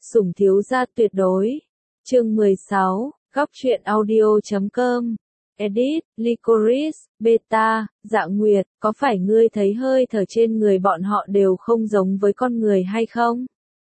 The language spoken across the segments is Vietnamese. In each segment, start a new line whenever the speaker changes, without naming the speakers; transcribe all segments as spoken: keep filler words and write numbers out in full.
Sủng thiếu gia tuyệt đối. Chương mười sáu, góc truyện audio chấm com. Edit, Licorice, Beta, Dạ Nguyệt, có phải ngươi thấy hơi thở trên người bọn họ đều không giống với con người hay không?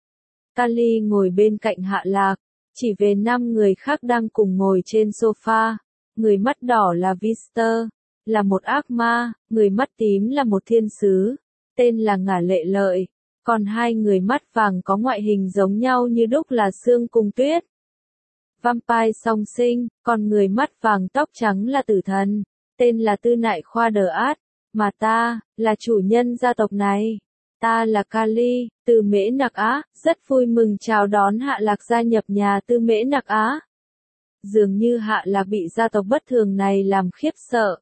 Kali ngồi bên cạnh Hạ Lạc, chỉ về năm người khác đang cùng ngồi trên sofa. Người mắt đỏ là Vister, là một ác ma, người mắt tím là một thiên sứ, tên là Ngả Lệ Lợi. Còn hai người mắt vàng có ngoại hình giống nhau như đúc là Sương cùng Tuyết. Vampire song sinh, còn người mắt vàng tóc trắng là Tử Thần, tên là Tư Nại Khoa Đờ Át, mà ta, là chủ nhân gia tộc này. Ta là Kali, từ Mễ Nặc Á, rất vui mừng chào đón Hạ Lạc gia nhập nhà Tư Mễ Nặc Á. Dường như Hạ Lạc bị gia tộc bất thường này làm khiếp sợ.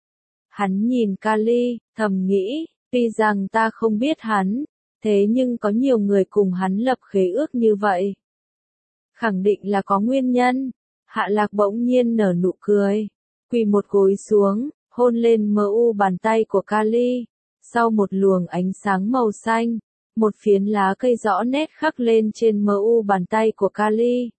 Hắn nhìn Kali, thầm nghĩ, tuy rằng ta không biết hắn, thế nhưng có nhiều người cùng hắn lập khế ước như vậy. Khẳng định là có nguyên nhân. Hạ Lạc bỗng nhiên nở nụ cười, quỳ một gối xuống, hôn lên mờ u bàn tay của Kali. Sau một luồng ánh sáng màu xanh, một phiến lá cây rõ nét khắc lên trên mờ u bàn tay của Kali.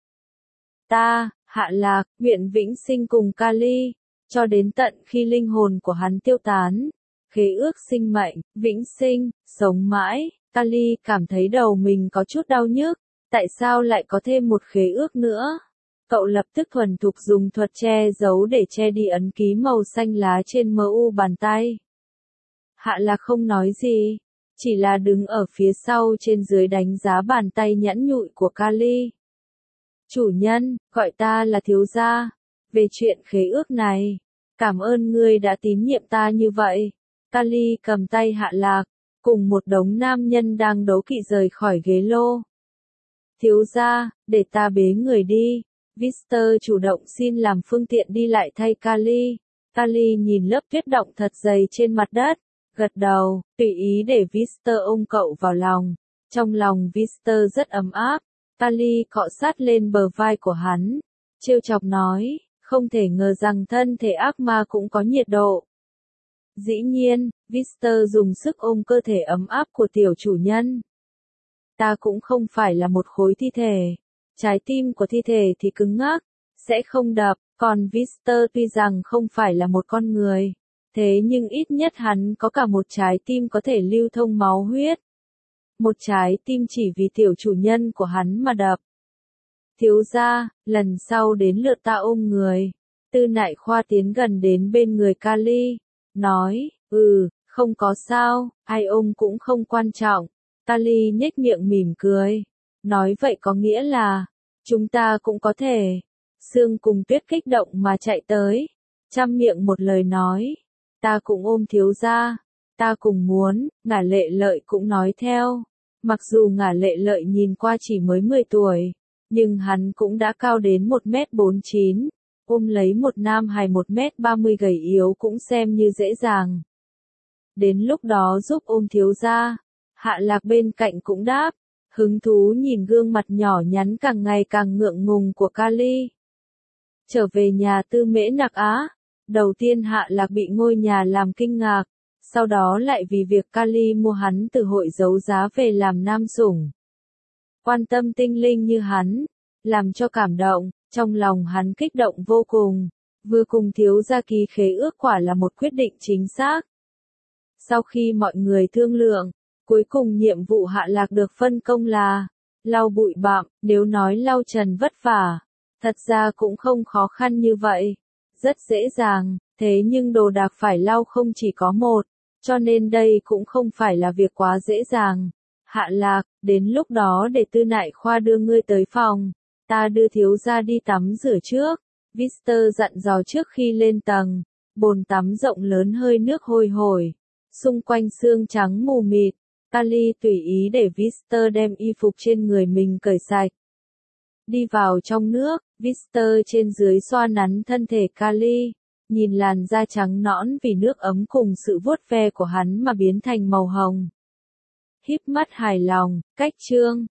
Ta, Hạ Lạc, nguyện vĩnh sinh cùng Kali, cho đến tận khi linh hồn của hắn tiêu tán. Khế ước sinh mệnh, vĩnh sinh, sống mãi. Kali cảm thấy đầu mình có chút đau nhức, tại sao lại có thêm một khế ước nữa? Cậu lập tức thuần thục dùng thuật che giấu để che đi ấn ký màu xanh lá trên mờ u bàn tay. Hạ Lạc không nói gì, chỉ là đứng ở phía sau trên dưới đánh giá bàn tay nhẵn nhụi của Kali. Chủ nhân, gọi ta là thiếu gia. Về chuyện khế ước này, cảm ơn ngươi đã tín nhiệm ta như vậy. Kali cầm tay Hạ Lạc, cùng một đống nam nhân đang đấu kỵ rời khỏi ghế lô. Thiếu gia, để ta bế người đi. Vister chủ động xin làm phương tiện đi lại thay Kali. Kali nhìn lớp tuyết động thật dày trên mặt đất, gật đầu, tùy ý để Vister ôm cậu vào lòng. Trong lòng Vister rất ấm áp. Kali cọ sát lên bờ vai của hắn, trêu chọc nói, không thể ngờ rằng thân thể ác ma cũng có nhiệt độ. Dĩ nhiên, Vister dùng sức ôm cơ thể ấm áp của tiểu chủ nhân. Ta cũng không phải là một khối thi thể. Trái tim của thi thể thì cứng ngắc, sẽ không đập, còn Vister tuy rằng không phải là một con người, thế nhưng ít nhất hắn có cả một trái tim có thể lưu thông máu huyết. Một trái tim chỉ vì tiểu chủ nhân của hắn mà đập. Thiếu gia, lần sau đến lượt ta ôm người. Tư Nại Khoa tiến gần đến bên người Kali, nói, ừ, không có sao, ai ôm cũng không quan trọng. Kali nhếch miệng mỉm cười, nói vậy có nghĩa là, chúng ta cũng có thể. Sương cùng Tuyết kích động mà chạy tới, trăm miệng một lời nói, ta cũng ôm thiếu gia, ta cùng muốn. Ngả Lệ Lợi cũng nói theo, mặc dù Ngả Lệ Lợi nhìn qua chỉ mới mười tuổi, nhưng hắn cũng đã cao đến một mét bốn mươi chín, ôm lấy một nam hài một mét ba mươi gầy yếu cũng xem như dễ dàng. Đến lúc đó giúp ôm thiếu gia. Hạ Lạc bên cạnh cũng đáp, hứng thú nhìn gương mặt nhỏ nhắn càng ngày càng ngượng ngùng của Kali. Trở về nhà Tư Mễ Nặc Á, đầu tiên Hạ Lạc bị ngôi nhà làm kinh ngạc, sau đó lại vì việc Kali mua hắn từ hội đấu giá về làm nam sủng. Quan tâm tinh linh như hắn, làm cho cảm động, trong lòng hắn kích động vô cùng, vừa cùng thiếu gia ký khế ước quả là một quyết định chính xác. Sau khi mọi người thương lượng, cuối cùng nhiệm vụ Hạ Lạc được phân công là lau bụi bặm. Nếu nói lau trần vất vả, thật ra cũng không khó khăn như vậy, rất dễ dàng, thế nhưng đồ đạc phải lau không chỉ có một, cho nên đây cũng không phải là việc quá dễ dàng. Hạ Lạc, đến lúc đó để Tư Nại Khoa đưa ngươi tới phòng, ta đưa thiếu gia đi tắm rửa trước. Vister dặn dò trước khi lên tầng. Bồn tắm rộng lớn hơi nước hôi hổi, xung quanh xương trắng mù mịt. Kali tùy ý để Vister đem y phục trên người mình cởi sạch. Đi vào trong nước, Vister trên dưới xoa nắn thân thể Kali, nhìn làn da trắng nõn vì nước ấm cùng sự vuốt ve của hắn mà biến thành màu hồng. Híp mắt hài lòng, cách chương.